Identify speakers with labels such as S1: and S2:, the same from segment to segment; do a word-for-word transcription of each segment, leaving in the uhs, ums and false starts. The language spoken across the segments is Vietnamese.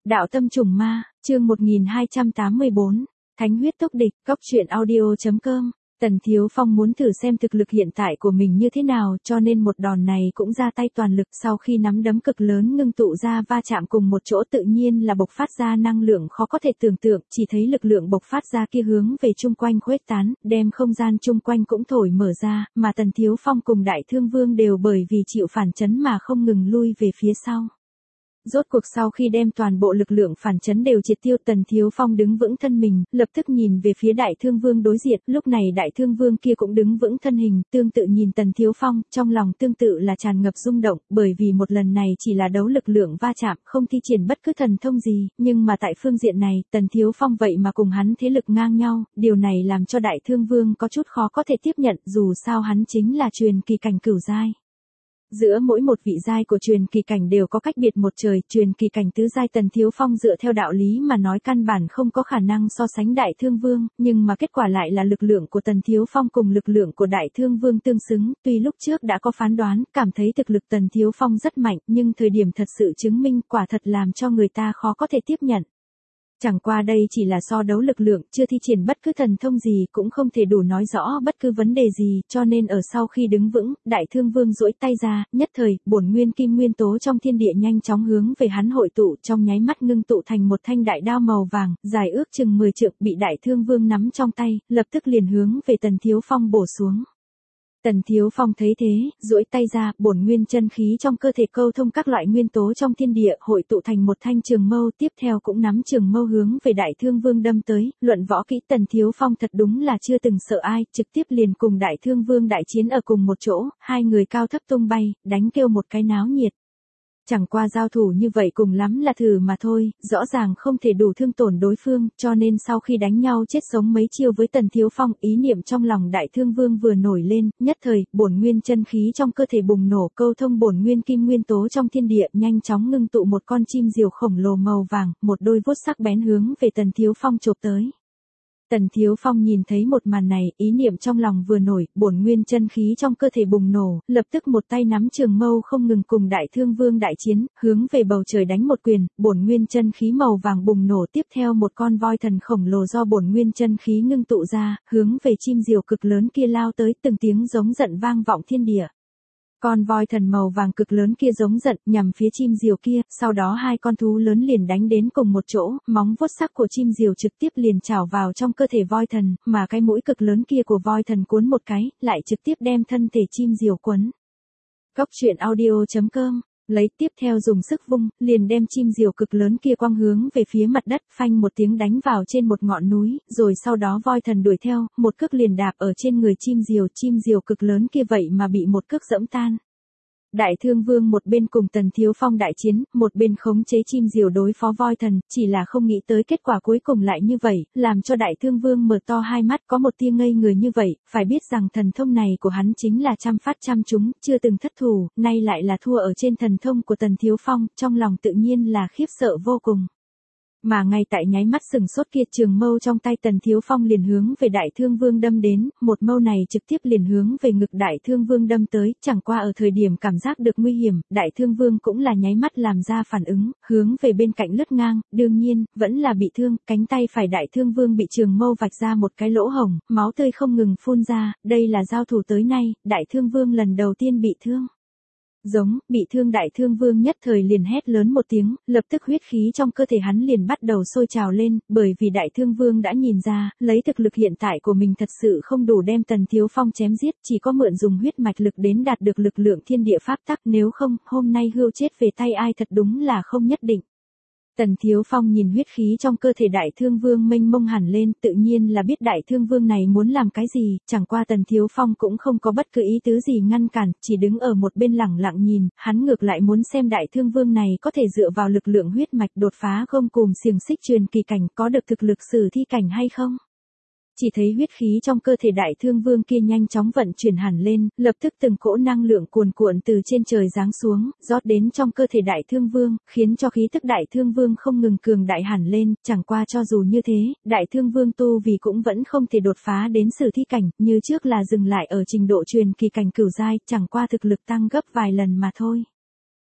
S1: Đạo tâm trùng ma, chương một nghìn hai trăm tám mươi bốn, Thánh huyết tốc địch, góc truyện audio chấm com. Tần Thiếu Phong muốn thử xem thực lực hiện tại của mình như thế nào, cho nên một đòn này cũng ra tay toàn lực. Sau khi nắm đấm cực lớn ngưng tụ ra va chạm cùng một chỗ, tự nhiên là bộc phát ra năng lượng khó có thể tưởng tượng. Chỉ thấy lực lượng bộc phát ra kia hướng về chung quanh khuếch tán, đem không gian chung quanh cũng thổi mở ra, mà Tần Thiếu Phong cùng Đại Thương Vương đều bởi vì chịu phản chấn mà không ngừng lui về phía sau. Rốt cuộc sau khi đem toàn bộ lực lượng phản chấn đều triệt tiêu, Tần Thiếu Phong đứng vững thân mình, lập tức nhìn về phía Đại Thương Vương đối diện. Lúc này Đại Thương Vương kia cũng đứng vững thân hình, tương tự nhìn Tần Thiếu Phong, trong lòng tương tự là tràn ngập rung động, bởi vì một lần này chỉ là đấu lực lượng va chạm, không thi triển bất cứ thần thông gì, nhưng mà tại phương diện này, Tần Thiếu Phong vậy mà cùng hắn thế lực ngang nhau, điều này làm cho Đại Thương Vương có chút khó có thể tiếp nhận, dù sao hắn chính là truyền kỳ cảnh cửu giai. Giữa mỗi một vị giai của truyền kỳ cảnh đều có cách biệt một trời, truyền kỳ cảnh tứ giai Tần Thiếu Phong dựa theo đạo lý mà nói căn bản không có khả năng so sánh Đại Thương Vương, nhưng mà kết quả lại là lực lượng của Tần Thiếu Phong cùng lực lượng của Đại Thương Vương tương xứng, tuy lúc trước đã có phán đoán, cảm thấy thực lực Tần Thiếu Phong rất mạnh, nhưng thời điểm thật sự chứng minh quả thật làm cho người ta khó có thể tiếp nhận. Chẳng qua đây chỉ là so đấu lực lượng, chưa thi triển bất cứ thần thông gì, cũng không thể đủ nói rõ bất cứ vấn đề gì, cho nên ở sau khi đứng vững, Đại Thương Vương duỗi tay ra, nhất thời, bổn nguyên kim nguyên tố trong thiên địa nhanh chóng hướng về hắn hội tụ, trong nháy mắt ngưng tụ thành một thanh đại đao màu vàng, dài ước chừng mười trượng, bị Đại Thương Vương nắm trong tay, lập tức liền hướng về Tần Thiếu Phong bổ xuống. Tần Thiếu Phong thấy thế, duỗi tay ra, bổn nguyên chân khí trong cơ thể câu thông các loại nguyên tố trong thiên địa, hội tụ thành một thanh trường mâu, tiếp theo cũng nắm trường mâu hướng về Đại Thương Vương đâm tới. Luận võ kỹ, Tần Thiếu Phong thật đúng là chưa từng sợ ai, trực tiếp liền cùng Đại Thương Vương đại chiến ở cùng một chỗ, hai người cao thấp tung bay, đánh kêu một cái náo nhiệt. Chẳng qua giao thủ như vậy cùng lắm là thử mà thôi, rõ ràng không thể đủ thương tổn đối phương, cho nên sau khi đánh nhau chết sống mấy chiêu với Tần Thiếu Phong, ý niệm trong lòng Đại Thương Vương vừa nổi lên, nhất thời, bổn nguyên chân khí trong cơ thể bùng nổ, câu thông bổn nguyên kim nguyên tố trong thiên địa, nhanh chóng ngưng tụ một con chim diều khổng lồ màu vàng, một đôi vuốt sắc bén hướng về Tần Thiếu Phong chộp tới. Tần Thiếu Phong nhìn thấy một màn này, ý niệm trong lòng vừa nổi, bổn nguyên chân khí trong cơ thể bùng nổ, lập tức một tay nắm trường mâu không ngừng cùng Đại Thương Vương đại chiến, hướng về bầu trời đánh một quyền, bổn nguyên chân khí màu vàng bùng nổ, tiếp theo một con voi thần khổng lồ do bổn nguyên chân khí ngưng tụ ra, hướng về chim diều cực lớn kia lao tới, từng tiếng giống giận vang vọng thiên địa. Con voi thần màu vàng cực lớn kia giống giận nhằm phía chim diều kia, sau đó hai con thú lớn liền đánh đến cùng một chỗ, móng vuốt sắc của chim diều trực tiếp liền chảo vào trong cơ thể voi thần, mà cái mũi cực lớn kia của voi thần cuốn một cái, lại trực tiếp đem thân thể chim diều quấn. Góc truyện audio chấm com, lấy tiếp theo dùng sức vung, liền đem chim diều cực lớn kia quăng hướng về phía mặt đất, phanh một tiếng đánh vào trên một ngọn núi, rồi sau đó voi thần đuổi theo, một cước liền đạp ở trên người chim diều, chim diều cực lớn kia vậy mà bị một cước dẫm tan. Đại Thương Vương một bên cùng Tần Thiếu Phong đại chiến, một bên khống chế chim diều đối phó voi thần, chỉ là không nghĩ tới kết quả cuối cùng lại như vậy, làm cho Đại Thương Vương mở to hai mắt, có một tia ngây người như vậy, phải biết rằng thần thông này của hắn chính là trăm phát trăm trúng, chưa từng thất thủ, nay lại là thua ở trên thần thông của Tần Thiếu Phong, trong lòng tự nhiên là khiếp sợ vô cùng. Mà ngay tại nháy mắt sừng sốt kia, trường mâu trong tay Tần Thiếu Phong liền hướng về Đại Thương Vương đâm đến, một mâu này trực tiếp liền hướng về ngực Đại Thương Vương đâm tới, chẳng qua ở thời điểm cảm giác được nguy hiểm, Đại Thương Vương cũng là nháy mắt làm ra phản ứng, hướng về bên cạnh lướt ngang, đương nhiên, vẫn là bị thương, cánh tay phải Đại Thương Vương bị trường mâu vạch ra một cái lỗ hổng, máu tươi không ngừng phun ra, đây là giao thủ tới nay, Đại Thương Vương lần đầu tiên bị thương. Giống, bị thương Đại Thương Vương nhất thời liền hét lớn một tiếng, lập tức huyết khí trong cơ thể hắn liền bắt đầu sôi trào lên, bởi vì Đại Thương Vương đã nhìn ra, lấy thực lực hiện tại của mình thật sự không đủ đem Tần Thiếu Phong chém giết, chỉ có mượn dùng huyết mạch lực đến đạt được lực lượng thiên địa pháp tắc, nếu không, hôm nay hươu chết về tay ai thật đúng là không nhất định. Tần Thiếu Phong nhìn huyết khí trong cơ thể Đại Thương Vương mênh mông hẳn lên, tự nhiên là biết Đại Thương Vương này muốn làm cái gì, chẳng qua Tần Thiếu Phong cũng không có bất cứ ý tứ gì ngăn cản, chỉ đứng ở một bên lẳng lặng nhìn, hắn ngược lại muốn xem Đại Thương Vương này có thể dựa vào lực lượng huyết mạch đột phá gông cùm xiềng xích truyền kỳ cảnh, có được thực lực sử thi cảnh hay không. Chỉ thấy huyết khí trong cơ thể Đại Thương Vương kia nhanh chóng vận chuyển hẳn lên, lập tức từng cỗ năng lượng cuồn cuộn từ trên trời giáng xuống, rót đến trong cơ thể Đại Thương Vương, khiến cho khí tức Đại Thương Vương không ngừng cường đại hẳn lên, chẳng qua cho dù như thế, Đại Thương Vương tu vì cũng vẫn không thể đột phá đến sử thi cảnh, như trước là dừng lại ở trình độ truyền kỳ cảnh cửu giai, chẳng qua thực lực tăng gấp vài lần mà thôi.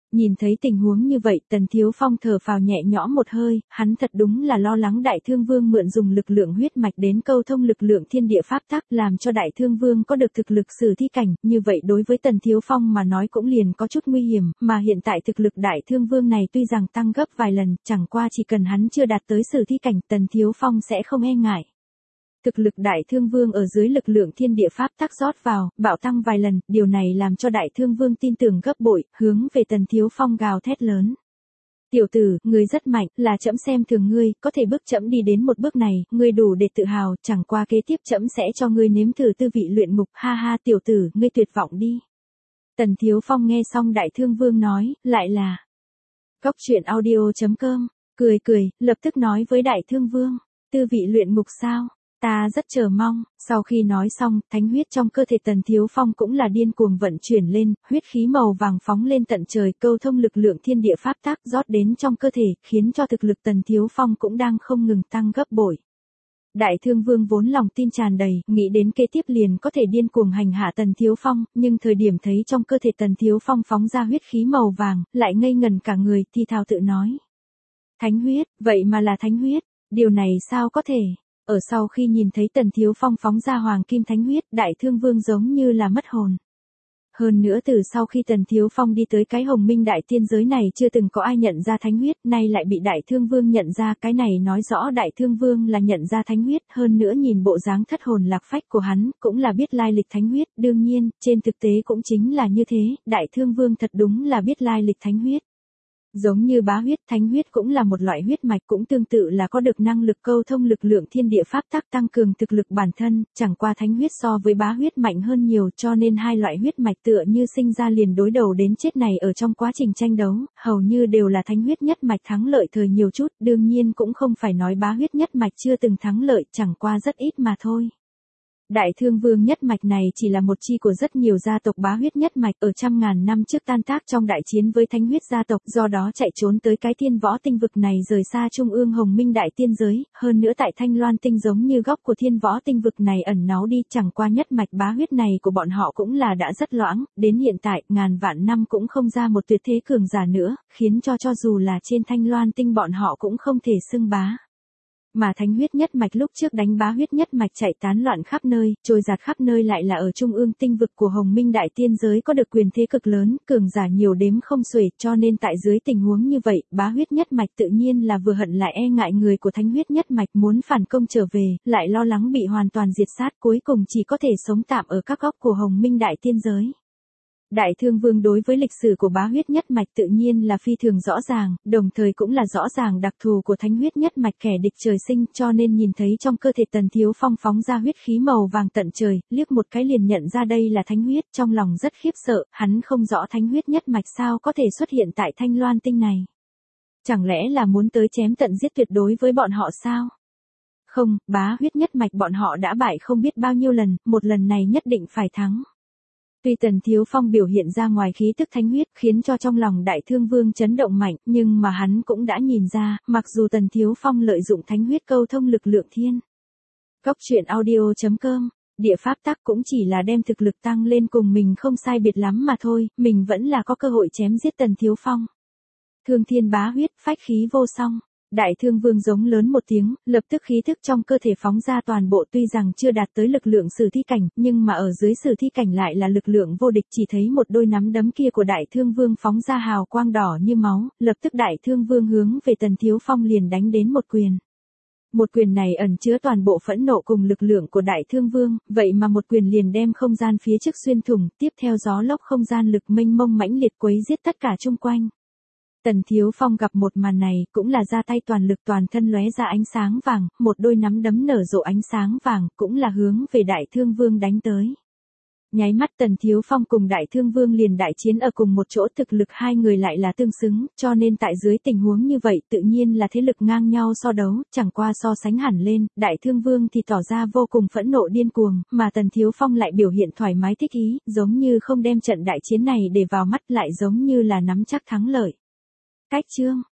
S1: Nhìn thấy tình huống như vậy, Tần Thiếu Phong thở phào nhẹ nhõm một hơi, hắn thật đúng là lo lắng Đại Thương Vương mượn dùng lực lượng huyết mạch đến câu thông lực lượng thiên địa pháp tắc, làm cho Đại Thương Vương có được thực lực sử thi cảnh, như vậy đối với Tần Thiếu Phong mà nói cũng liền có chút nguy hiểm, mà hiện tại thực lực Đại Thương Vương này tuy rằng tăng gấp vài lần, chẳng qua chỉ cần hắn chưa đạt tới sử thi cảnh, Tần Thiếu Phong sẽ không e ngại. Thực lực Đại Thương Vương ở dưới lực lượng thiên địa pháp tắc rót vào, bạo tăng vài lần, điều này làm cho Đại Thương Vương tin tưởng gấp bội, hướng về Tần Thiếu Phong gào thét lớn. Tiểu tử, ngươi rất mạnh, là trẫm xem thường ngươi, có thể bước trẫm đi đến một bước này, ngươi đủ để tự hào, chẳng qua kế tiếp trẫm sẽ cho ngươi nếm thử tư vị luyện ngục, ha ha tiểu tử, ngươi tuyệt vọng đi. Tần Thiếu Phong nghe xong Đại Thương Vương nói, lại là Cốc truyện audio chấm com, cười cười, lập tức nói với Đại Thương Vương, tư vị luyện ngục sao? Ta rất chờ mong. Sau khi nói xong, thánh huyết trong cơ thể Tần Thiếu Phong cũng là điên cuồng vận chuyển lên, huyết khí màu vàng phóng lên tận trời, câu thông lực lượng thiên địa pháp tắc rót đến trong cơ thể, khiến cho thực lực Tần Thiếu Phong cũng đang không ngừng tăng gấp bội. Đại Thương Vương vốn lòng tin tràn đầy, nghĩ đến kế tiếp liền có thể điên cuồng hành hạ Tần Thiếu Phong, nhưng thời điểm thấy trong cơ thể Tần Thiếu Phong phóng ra huyết khí màu vàng, lại ngây ngần cả người, thì thào tự nói. Thánh huyết, vậy mà là thánh huyết, điều này sao có thể? Ở sau khi nhìn thấy Tần Thiếu Phong phóng ra hoàng kim thánh huyết, Đại Thương Vương giống như là mất hồn. Hơn nữa từ sau khi Tần Thiếu Phong đi tới cái Hồng Minh Đại Tiên giới này chưa từng có ai nhận ra thánh huyết, nay lại bị Đại Thương Vương nhận ra, cái này nói rõ Đại Thương Vương là nhận ra thánh huyết, hơn nữa nhìn bộ dáng thất hồn lạc phách của hắn, cũng là biết lai lịch thánh huyết, đương nhiên, trên thực tế cũng chính là như thế, Đại Thương Vương thật đúng là biết lai lịch thánh huyết. Giống như bá huyết, thánh huyết cũng là một loại huyết mạch, cũng tương tự là có được năng lực câu thông lực lượng thiên địa pháp tắc tăng cường thực lực bản thân, chẳng qua thánh huyết so với bá huyết mạnh hơn nhiều, cho nên hai loại huyết mạch tựa như sinh ra liền đối đầu đến chết này, ở trong quá trình tranh đấu, hầu như đều là thánh huyết nhất mạch thắng lợi thời nhiều chút, đương nhiên cũng không phải nói bá huyết nhất mạch chưa từng thắng lợi, chẳng qua rất ít mà thôi. Đại Thương Vương nhất mạch này chỉ là một chi của rất nhiều gia tộc bá huyết nhất mạch ở trăm ngàn năm trước tan tác trong đại chiến với thánh huyết gia tộc, do đó chạy trốn tới cái thiên võ tinh vực này rời xa trung ương Hồng Minh Đại Tiên giới, hơn nữa tại Thanh Loan tinh giống như góc của thiên võ tinh vực này ẩn náu đi, chẳng qua nhất mạch bá huyết này của bọn họ cũng là đã rất loãng, đến hiện tại ngàn vạn năm cũng không ra một tuyệt thế cường giả nữa, khiến cho cho dù là trên Thanh Loan tinh bọn họ cũng không thể xưng bá. Mà thánh huyết nhất mạch lúc trước đánh bá huyết nhất mạch chạy tán loạn khắp nơi, trôi giạt khắp nơi lại là ở trung ương tinh vực của Hồng Minh Đại Tiên giới có được quyền thế cực lớn, cường giả nhiều đếm không xuể, cho nên tại dưới tình huống như vậy, bá huyết nhất mạch tự nhiên là vừa hận lại e ngại người của thánh huyết nhất mạch muốn phản công trở về, lại lo lắng bị hoàn toàn diệt sát, cuối cùng chỉ có thể sống tạm ở các góc của Hồng Minh Đại Tiên giới. Đại Thương Vương đối với lịch sử của bá huyết nhất mạch tự nhiên là phi thường rõ ràng, đồng thời cũng là rõ ràng đặc thù của thánh huyết nhất mạch kẻ địch trời sinh, cho nên nhìn thấy trong cơ thể Tần Thiếu Phong phóng ra huyết khí màu vàng tận trời, liếc một cái liền nhận ra đây là thánh huyết, trong lòng rất khiếp sợ, hắn không rõ thánh huyết nhất mạch sao có thể xuất hiện tại Thanh Loan tinh này. Chẳng lẽ là muốn tới chém tận giết tuyệt đối với bọn họ sao? Không, bá huyết nhất mạch bọn họ đã bại không biết bao nhiêu lần, một lần này nhất định phải thắng. Tuy Tần Thiếu Phong biểu hiện ra ngoài khí tức thánh huyết khiến cho trong lòng Đại Thương Vương chấn động mạnh, nhưng mà hắn cũng đã nhìn ra, mặc dù Tần Thiếu Phong lợi dụng thánh huyết câu thông lực lượng thiên. Cốc truyện audio chấm com, địa pháp tắc cũng chỉ là đem thực lực tăng lên cùng mình không sai biệt lắm mà thôi, mình vẫn là có cơ hội chém giết Tần Thiếu Phong. Thương thiên bá huyết, phách khí vô song. Đại Thương Vương giống lớn một tiếng, lập tức khí thức trong cơ thể phóng ra toàn bộ, tuy rằng chưa đạt tới lực lượng sử thi cảnh, nhưng mà ở dưới sử thi cảnh lại là lực lượng vô địch, chỉ thấy một đôi nắm đấm kia của Đại Thương Vương phóng ra hào quang đỏ như máu, lập tức Đại Thương Vương hướng về Tần Thiếu Phong liền đánh đến một quyền. Một quyền này ẩn chứa toàn bộ phẫn nộ cùng lực lượng của Đại Thương Vương, vậy mà một quyền liền đem không gian phía trước xuyên thủng, tiếp theo gió lốc không gian lực mênh mông mãnh liệt quấy giết tất cả chung quanh. Tần Thiếu Phong gặp một màn này, cũng là ra tay toàn lực, toàn thân lóe ra ánh sáng vàng, một đôi nắm đấm nở rộ ánh sáng vàng, cũng là hướng về Đại Thương Vương đánh tới. Nháy mắt Tần Thiếu Phong cùng Đại Thương Vương liền đại chiến ở cùng một chỗ, thực lực hai người lại là tương xứng, cho nên tại dưới tình huống như vậy tự nhiên là thế lực ngang nhau so đấu, chẳng qua so sánh hẳn lên, Đại Thương Vương thì tỏ ra vô cùng phẫn nộ điên cuồng, mà Tần Thiếu Phong lại biểu hiện thoải mái thích ý, giống như không đem trận đại chiến này để vào mắt, lại giống như là nắm chắc thắng lợi. Cách chương